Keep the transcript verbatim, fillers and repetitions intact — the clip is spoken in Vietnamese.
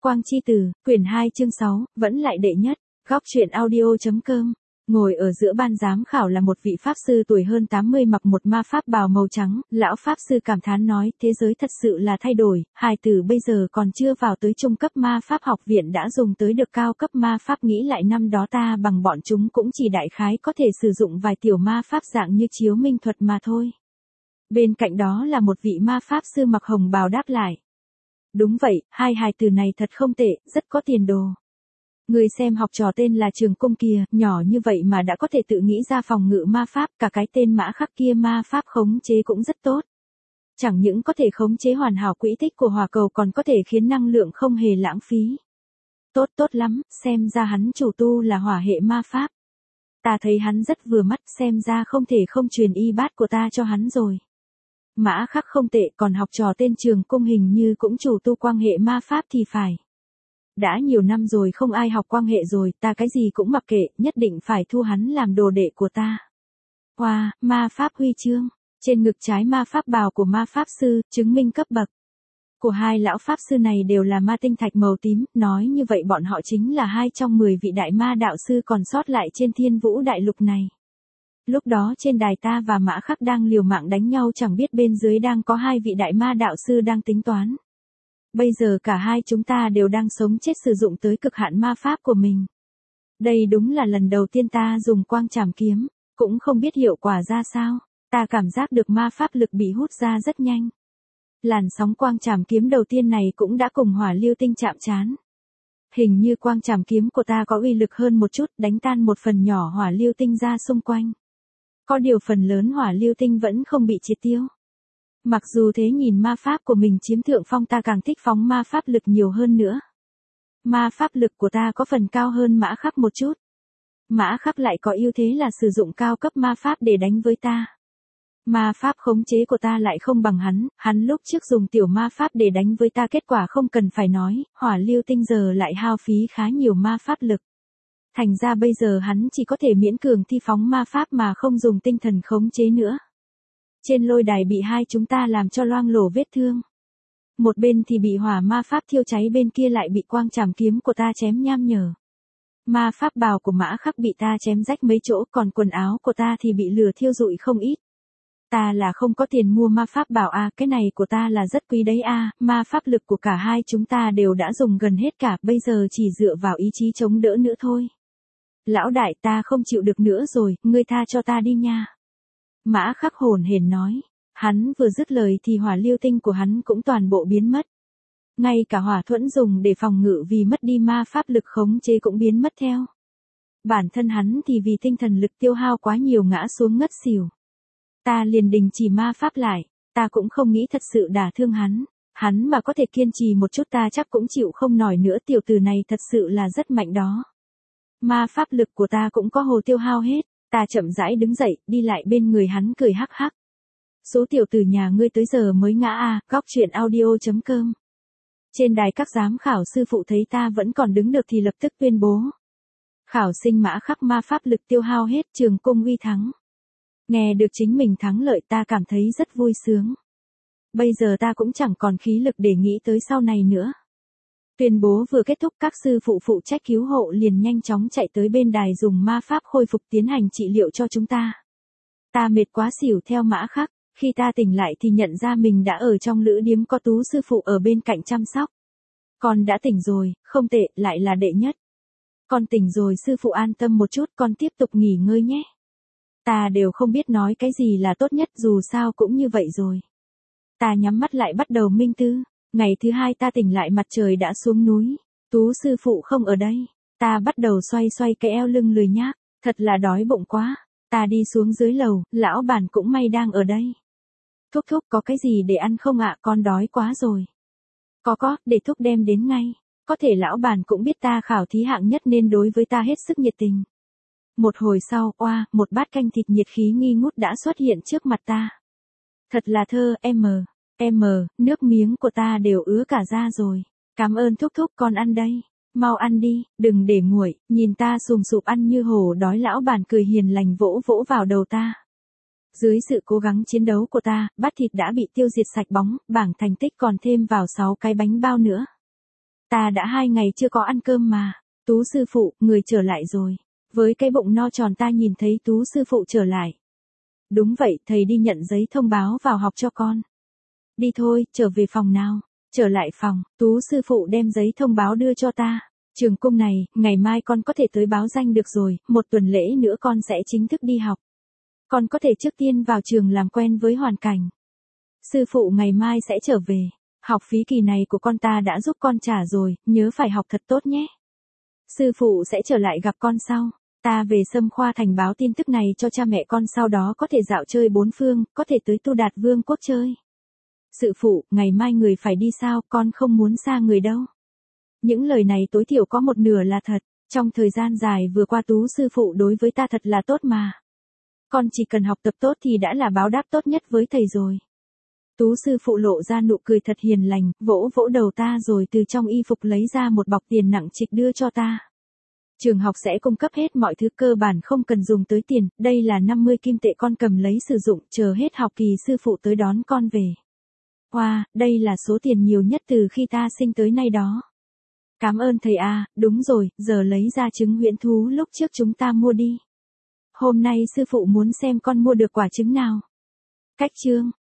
Quang chi tử, quyển hai chương sáu, vẫn lại đệ nhất. Góc truyện audio.com. Ngồi ở giữa ban giám khảo là một vị pháp sư tuổi hơn tám mươi mặc một ma pháp bào màu trắng, lão pháp sư cảm thán nói, thế giới thật sự là thay đổi, hài tử bây giờ còn chưa vào tới trung cấp ma pháp học viện đã dùng tới được cao cấp ma pháp, nghĩ lại năm đó ta bằng bọn chúng cũng chỉ đại khái có thể sử dụng vài tiểu ma pháp dạng như chiếu minh thuật mà thôi. Bên cạnh đó là một vị ma pháp sư mặc hồng bào đáp lại. Đúng vậy, hai hài tử này thật không tệ, rất có tiền đồ. Người xem học trò tên là Trường Cung kìa, nhỏ như vậy mà đã có thể tự nghĩ ra phòng ngự ma pháp, cả cái tên Mã Khắc kia ma pháp khống chế cũng rất tốt. Chẳng những có thể khống chế hoàn hảo quỹ tích của hỏa cầu còn có thể khiến năng lượng không hề lãng phí. Tốt tốt lắm, xem ra hắn chủ tu là hỏa hệ ma pháp. Ta thấy hắn rất vừa mắt, xem ra không thể không truyền y bát của ta cho hắn rồi. Mã Khắc không tệ, còn học trò tên Trường Cung hình như cũng chủ tu quang hệ ma pháp thì phải. Đã nhiều năm rồi không ai học quang hệ rồi, ta cái gì cũng mặc kệ, nhất định phải thu hắn làm đồ đệ của ta. Wow, ma pháp huy chương, trên ngực trái ma pháp bào của ma pháp sư, chứng minh cấp bậc của hai lão pháp sư này đều là ma tinh thạch màu tím, nói như vậy bọn họ chính là hai trong mười vị đại ma đạo sư còn sót lại trên thiên vũ đại lục này. Lúc đó trên đài ta và Mã Khắc đang liều mạng đánh nhau, chẳng biết bên dưới đang có hai vị đại ma đạo sư đang tính toán. Bây giờ cả hai chúng ta đều đang sống chết sử dụng tới cực hạn ma pháp của mình. Đây đúng là lần đầu tiên ta dùng quang trảm kiếm, cũng không biết hiệu quả ra sao, ta cảm giác được ma pháp lực bị hút ra rất nhanh. Làn sóng quang trảm kiếm đầu tiên này cũng đã cùng hỏa lưu tinh chạm trán. Hình như quang trảm kiếm của ta có uy lực hơn một chút, đánh tan một phần nhỏ hỏa lưu tinh ra xung quanh. Có điều phần lớn hỏa lưu tinh vẫn không bị triệt tiêu. Mặc dù thế nhìn ma pháp của mình chiếm thượng phong, ta càng thích phóng ma pháp lực nhiều hơn nữa. Ma pháp lực của ta có phần cao hơn Mã Khắc một chút. Mã Khắc lại có ưu thế là sử dụng cao cấp ma pháp để đánh với ta. Ma pháp khống chế của ta lại không bằng hắn, hắn lúc trước dùng tiểu ma pháp để đánh với ta, kết quả không cần phải nói, hỏa lưu tinh giờ lại hao phí khá nhiều ma pháp lực. Thành ra bây giờ hắn chỉ có thể miễn cường thi phóng ma pháp mà không dùng tinh thần khống chế nữa. Trên lôi đài bị hai chúng ta làm cho loang lổ vết thương. Một bên thì bị hỏa ma pháp thiêu cháy, bên kia lại bị quang trảm kiếm của ta chém nham nhở. Ma pháp bào của Mã Khắc bị ta chém rách mấy chỗ, còn quần áo của ta thì bị lửa thiêu rụi không ít. Ta là không có tiền mua ma pháp bào à, cái này của ta là rất quý đấy à, ma pháp lực của cả hai chúng ta đều đã dùng gần hết cả, bây giờ chỉ dựa vào ý chí chống đỡ nữa thôi. Lão đại, ta không chịu được nữa rồi, ngươi tha cho ta đi nha. Mã Khắc hồn hển nói, hắn vừa dứt lời thì hỏa lưu tinh của hắn cũng toàn bộ biến mất. Ngay cả hỏa thuẫn dùng để phòng ngự vì mất đi ma pháp lực khống chế cũng biến mất theo. Bản thân hắn thì vì tinh thần lực tiêu hao quá nhiều ngã xuống ngất xỉu. Ta liền đình chỉ ma pháp lại, ta cũng không nghĩ thật sự đả thương hắn. Hắn mà có thể kiên trì một chút ta chắc cũng chịu không nổi nữa, tiểu tử này thật sự là rất mạnh đó. Ma pháp lực của ta cũng có hồ tiêu hao hết. Ta chậm rãi đứng dậy, đi lại bên người hắn cười hắc hắc. Số tiểu tử nhà ngươi tới giờ mới ngã à, góc truyện audio.com. Trên đài các giám khảo sư phụ thấy ta vẫn còn đứng được thì lập tức tuyên bố. Khảo sinh Mã Khắc ma pháp lực tiêu hao hết, Trường Cung uy thắng. Nghe được chính mình thắng lợi ta cảm thấy rất vui sướng. Bây giờ ta cũng chẳng còn khí lực để nghĩ tới sau này nữa. Tuyên bố vừa kết thúc, các sư phụ phụ trách cứu hộ liền nhanh chóng chạy tới bên đài dùng ma pháp khôi phục tiến hành trị liệu cho chúng ta. Ta mệt quá xỉu theo Mã Khắc, khi ta tỉnh lại thì nhận ra mình đã ở trong lữ điếm có Tú sư phụ ở bên cạnh chăm sóc. Con đã tỉnh rồi, không tệ, lại là đệ nhất. Con tỉnh rồi, sư phụ an tâm một chút, con tiếp tục nghỉ ngơi nhé. Ta đều không biết nói cái gì là tốt nhất, dù sao cũng như vậy rồi. Ta nhắm mắt lại bắt đầu minh tư. Ngày thứ hai ta tỉnh lại mặt trời đã xuống núi. Tú sư phụ không ở đây. Ta bắt đầu xoay xoay cái eo lưng lười nhác. Thật là đói bụng quá. Ta đi xuống dưới lầu, lão bản cũng may đang ở đây. Thúc thúc có cái gì để ăn không ạ, con đói quá rồi. Có có, để thúc đem đến ngay. Có thể lão bản cũng biết ta khảo thí hạng nhất nên đối với ta hết sức nhiệt tình. Một hồi sau, oa, một bát canh thịt nhiệt khí nghi ngút đã xuất hiện trước mặt ta. Thật là thơ, em. Em, nước miếng của ta đều ứa cả ra rồi. Cảm ơn thúc thúc, con ăn đây. Mau ăn đi, đừng để nguội, nhìn ta sùm sụp ăn như hổ đói, lão bản cười hiền lành vỗ vỗ vào đầu ta. Dưới sự cố gắng chiến đấu của ta, bát thịt đã bị tiêu diệt sạch bóng, bảng thành tích còn thêm vào sáu cái bánh bao nữa. Ta đã hai ngày chưa có ăn cơm mà. Tú sư phụ, người trở lại rồi. Với cái bụng no tròn ta nhìn thấy Tú sư phụ trở lại. Đúng vậy, thầy đi nhận giấy thông báo vào học cho con. Đi thôi, trở về phòng nào. Trở lại phòng, Tú sư phụ đem giấy thông báo đưa cho ta. Trường cung này, ngày mai con có thể tới báo danh được rồi, một tuần lễ nữa con sẽ chính thức đi học. Con có thể trước tiên vào trường làm quen với hoàn cảnh. Sư phụ ngày mai sẽ trở về. Học phí kỳ này của con ta đã giúp con trả rồi, nhớ phải học thật tốt nhé. Sư phụ sẽ trở lại gặp con sau. Ta về Sâm Khoa Thành báo tin tức này cho cha mẹ con, sau đó có thể dạo chơi bốn phương, có thể tới Tu Đạt Vương quốc chơi. Sư phụ, ngày mai người phải đi sao, con không muốn xa người đâu. Những lời này tối thiểu có một nửa là thật. Trong thời gian dài vừa qua Tú sư phụ đối với ta thật là tốt mà. Con chỉ cần học tập tốt thì đã là báo đáp tốt nhất với thầy rồi. Tú sư phụ lộ ra nụ cười thật hiền lành, vỗ vỗ đầu ta rồi từ trong y phục lấy ra một bọc tiền nặng trịch đưa cho ta. Trường học sẽ cung cấp hết mọi thứ, cơ bản không cần dùng tới tiền, đây là năm mươi kim tệ, con cầm lấy sử dụng, chờ hết học kỳ sư phụ tới đón con về. Wow, đây là số tiền nhiều nhất từ khi ta sinh tới nay đó. Cảm ơn thầy à, đúng rồi, giờ lấy ra trứng huyễn thú lúc trước chúng ta mua đi. Hôm nay sư phụ muốn xem con mua được quả trứng nào. Cách chương